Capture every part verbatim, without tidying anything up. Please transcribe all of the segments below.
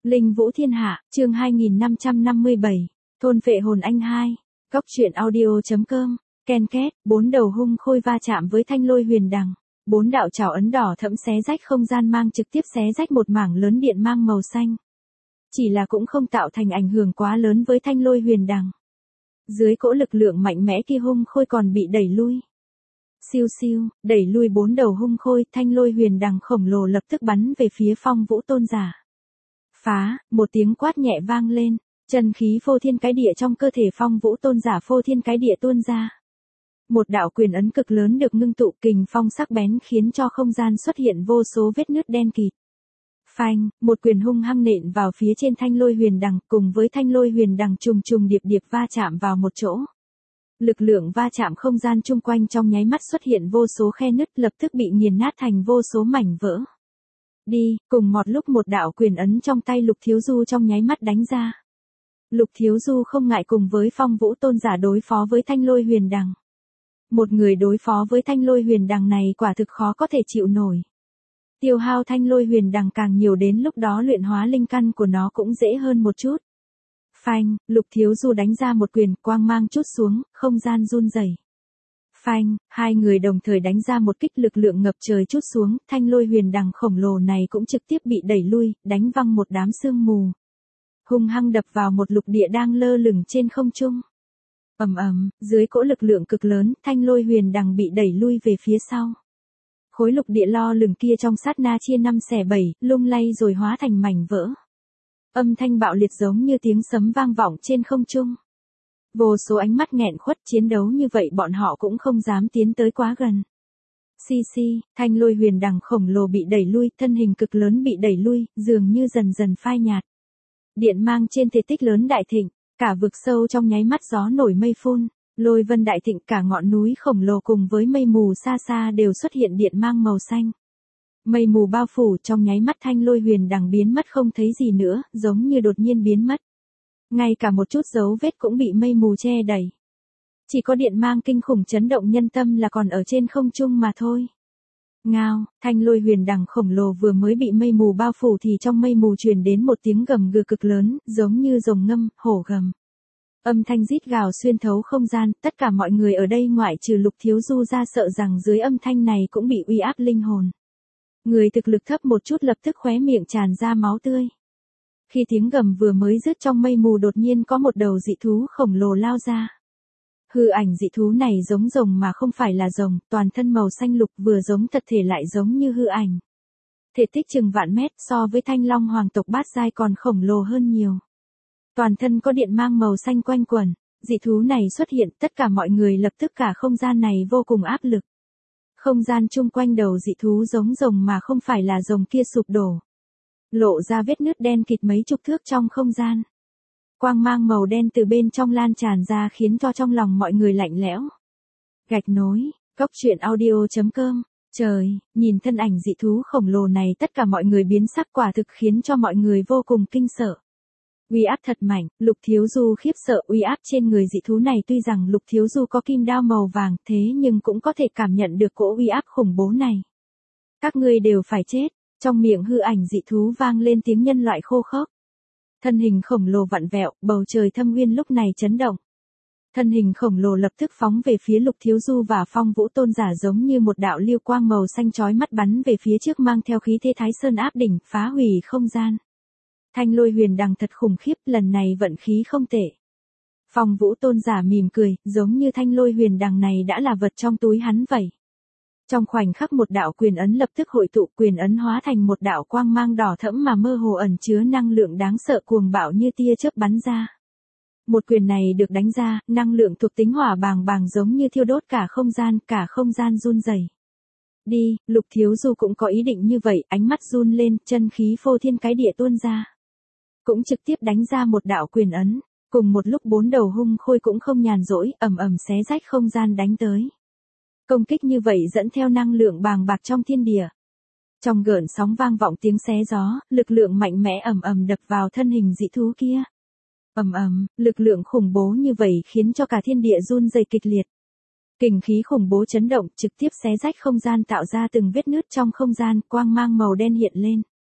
Linh Vũ Thiên Hạ, chương hai nghìn năm trăm năm mươi bảy, Thôn Phệ Hồn Anh hai, Cóc truyện audio.com, Ken Két, bốn đầu hung khôi va chạm với thanh lôi huyền đằng. Bốn đạo chảo ấn đỏ thẫm xé rách không gian mang trực tiếp xé rách một mảng lớn điện mang màu xanh. Chỉ là cũng không tạo thành ảnh hưởng quá lớn với thanh lôi huyền đằng. Dưới cỗ lực lượng mạnh mẽ kia hung khôi còn bị đẩy lui. Siêu siêu, đẩy lui bốn đầu hung khôi, thanh lôi huyền đằng khổng lồ lập tức bắn về phía Phong Vũ tôn giả. Phá, một tiếng quát nhẹ vang lên, chân khí phô thiên cái địa trong cơ thể Phong Vũ tôn giả phô thiên cái địa tuôn ra. Một đạo quyền ấn cực lớn được ngưng tụ, kình phong sắc bén khiến cho không gian xuất hiện vô số vết nứt đen kịt. Phanh, một quyền hung hăng nện vào phía trên thanh lôi huyền đằng, cùng với thanh lôi huyền đằng trùng trùng điệp điệp va chạm vào một chỗ. Lực lượng va chạm không gian chung quanh trong nháy mắt xuất hiện vô số khe nứt, lập tức bị nghiền nát thành vô số mảnh vỡ. Đi, cùng một lúc một đạo quyền ấn trong tay Lục Thiếu Du trong nháy mắt đánh ra. Lục Thiếu Du không ngại cùng với Phong Vũ tôn giả đối phó với thanh lôi huyền đằng. Một người đối phó với thanh lôi huyền đằng này quả thực khó có thể chịu nổi. Tiêu hao thanh lôi huyền đằng càng nhiều, đến lúc đó luyện hóa linh căn của nó cũng dễ hơn một chút. Phanh, Lục Thiếu Du đánh ra một quyền, quang mang trút xuống, không gian run rẩy. Phanh, hai người đồng thời đánh ra một kích, lực lượng ngập trời trút xuống, thanh lôi huyền đằng khổng lồ này cũng trực tiếp bị đẩy lui, đánh văng một đám sương mù. Hung hăng đập vào một lục địa đang lơ lửng trên không trung. Ầm ầm, dưới cỗ lực lượng cực lớn, thanh lôi huyền đằng bị đẩy lui về phía sau. Khối lục địa lo lửng kia trong sát na chia năm xẻ bảy, lung lay rồi hóa thành mảnh vỡ. Âm thanh bạo liệt giống như tiếng sấm vang vọng trên không trung. Vô số ánh mắt nghẹn khuất, chiến đấu như vậy bọn họ cũng không dám tiến tới quá gần. Xì xì, thanh lôi huyền đằng khổng lồ bị đẩy lui, thân hình cực lớn bị đẩy lui, dường như dần dần phai nhạt. Điện mang trên thể tích lớn đại thịnh, cả vực sâu trong nháy mắt gió nổi mây phun, lôi vân đại thịnh, cả ngọn núi khổng lồ cùng với mây mù xa xa đều xuất hiện điện mang màu xanh. Mây mù bao phủ, trong nháy mắt thanh lôi huyền đằng biến mất không thấy gì nữa, giống như đột nhiên biến mất. Ngay cả một chút dấu vết cũng bị mây mù che đậy. Chỉ có điện mang kinh khủng chấn động nhân tâm là còn ở trên không trung mà thôi. Ngao, thanh lôi huyền đằng khổng lồ vừa mới bị mây mù bao phủ thì trong mây mù truyền đến một tiếng gầm gừ cực lớn, giống như rồng ngâm, hổ gầm. Âm thanh rít gào xuyên thấu không gian, tất cả mọi người ở đây ngoại trừ Lục Thiếu Du ra sợ rằng dưới âm thanh này cũng bị uy áp linh hồn. Người thực lực thấp một chút lập tức khóe miệng tràn ra máu tươi. Khi tiếng gầm vừa mới dứt, trong mây mù đột nhiên có một đầu dị thú khổng lồ lao ra. Hư ảnh dị thú này giống rồng mà không phải là rồng, toàn thân màu xanh lục, vừa giống thật thể lại giống như hư ảnh. Thể tích chừng vạn mét, so với thanh long hoàng tộc bát giai còn khổng lồ hơn nhiều. Toàn thân có điện mang màu xanh quanh quẩn, dị thú này xuất hiện, tất cả mọi người lập tức cả không gian này vô cùng áp lực. Không gian chung quanh đầu dị thú giống rồng mà không phải là rồng kia sụp đổ. Lộ ra vết nứt đen kịt mấy chục thước trong không gian. Quang mang màu đen từ bên trong lan tràn ra khiến cho trong lòng mọi người lạnh lẽo. Gạch nối, Cóc truyện audio.com, trời, nhìn thân ảnh dị thú khổng lồ này tất cả mọi người biến sắc, quả thực khiến cho mọi người vô cùng kinh sợ. Uy áp thật mạnh, Lục Thiếu Du khiếp sợ uy áp trên người dị thú này, tuy rằng Lục Thiếu Du có kim đao màu vàng thế nhưng cũng có thể cảm nhận được cỗ uy áp khủng bố này. Các ngươi đều phải chết, trong miệng hư ảnh dị thú vang lên tiếng nhân loại khô khốc. Thân hình khổng lồ vặn vẹo, bầu trời thâm uyên lúc này chấn động. Thân hình khổng lồ lập tức phóng về phía Lục Thiếu Du và Phong Vũ tôn giả, giống như một đạo lưu quang màu xanh chói mắt bắn về phía trước, mang theo khí thế Thái Sơn áp đỉnh, phá hủy không gian. Thanh lôi huyền đằng thật khủng khiếp, lần này vận khí không tệ. Phong Vũ tôn giả mỉm cười, giống như thanh lôi huyền đằng này đã là vật trong túi hắn vậy. Trong khoảnh khắc một đạo quyền ấn lập tức hội tụ, quyền ấn hóa thành một đạo quang mang đỏ thẫm mà mơ hồ ẩn chứa năng lượng đáng sợ cuồng bạo như tia chớp bắn ra. Một quyền này được đánh ra, năng lượng thuộc tính hỏa bàng bàng giống như thiêu đốt cả không gian, cả không gian run rẩy. Đi, Lục Thiếu Du cũng có ý định như vậy, ánh mắt run lên, chân khí phô thiên cái địa tuôn ra. Cũng trực tiếp đánh ra một đạo quyền ấn, cùng một lúc bốn đầu hung khôi cũng không nhàn rỗi, ầm ầm xé rách không gian đánh tới. Công kích như vậy dẫn theo năng lượng bàng bạc trong thiên địa. Trong gợn sóng vang vọng tiếng xé gió, lực lượng mạnh mẽ ầm ầm đập vào thân hình dị thú kia. Ầm ầm, lực lượng khủng bố như vậy khiến cho cả thiên địa run rẩy kịch liệt. Kình khí khủng bố chấn động, trực tiếp xé rách không gian, tạo ra từng vết nứt trong không gian, quang mang màu đen hiện lên.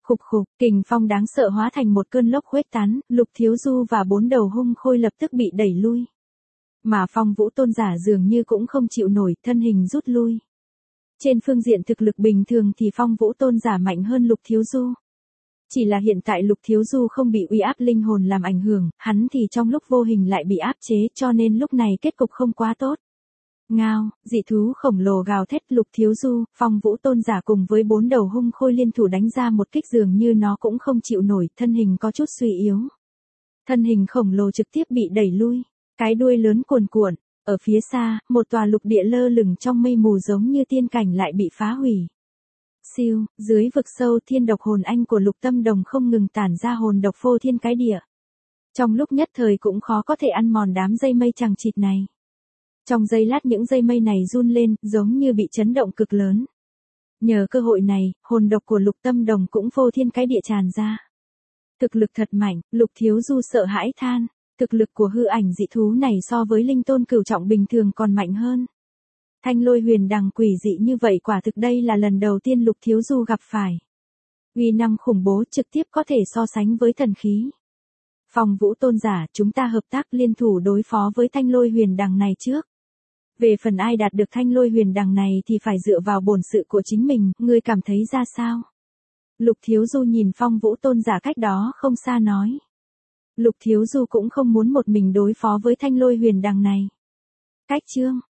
Khục khục, kình phong đáng sợ hóa thành một cơn lốc khuếch tán, Lục Thiếu Du và bốn đầu hung khôi lập tức bị đẩy lui. Mà Phong Vũ Tôn giả dường như cũng không chịu nổi, thân hình rút lui. Trên phương diện thực lực bình thường thì Phong Vũ Tôn giả mạnh hơn Lục Thiếu Du. Chỉ là hiện tại Lục Thiếu Du không bị uy áp linh hồn làm ảnh hưởng, hắn thì trong lúc vô hình lại bị áp chế, cho nên lúc này kết cục không quá tốt. Ngao, dị thú khổng lồ gào thét, Lục Thiếu Du, Phong Vũ Tôn giả cùng với bốn đầu hung khôi liên thủ đánh ra một kích, dường như nó cũng không chịu nổi, thân hình có chút suy yếu. Thân hình khổng lồ trực tiếp bị đẩy lui, cái đuôi lớn cuồn cuộn, ở phía xa, một tòa lục địa lơ lửng trong mây mù giống như tiên cảnh lại bị phá hủy. Siêu, dưới vực sâu thiên độc hồn anh của Lục Tâm Đồng không ngừng tản ra hồn độc phô thiên cái địa. Trong lúc nhất thời cũng khó có thể ăn mòn đám dây mây chằng chịt này. Trong giây lát những dây mây này run lên, giống như bị chấn động cực lớn. Nhờ cơ hội này, hồn độc của Lục Tâm Đồng cũng phô thiên cái địa tràn ra. Thực lực thật mạnh, Lục Thiếu Du sợ hãi than, thực lực của hư ảnh dị thú này so với linh tôn cửu trọng bình thường còn mạnh hơn. Thanh lôi huyền đằng quỷ dị như vậy quả thực đây là lần đầu tiên Lục Thiếu Du gặp phải. Uy năng khủng bố trực tiếp có thể so sánh với thần khí. Phong Vũ Tôn giả, chúng ta hợp tác liên thủ đối phó với thanh lôi huyền đằng này trước. Về phần ai đạt được thanh lôi huyền đằng này thì phải dựa vào bổn sự của chính mình, ngươi cảm thấy ra sao? Lục Thiếu Du nhìn Phong Vũ Tôn giả cách đó không xa nói. Lục Thiếu Du cũng không muốn một mình đối phó với thanh lôi huyền đằng này. Cách chương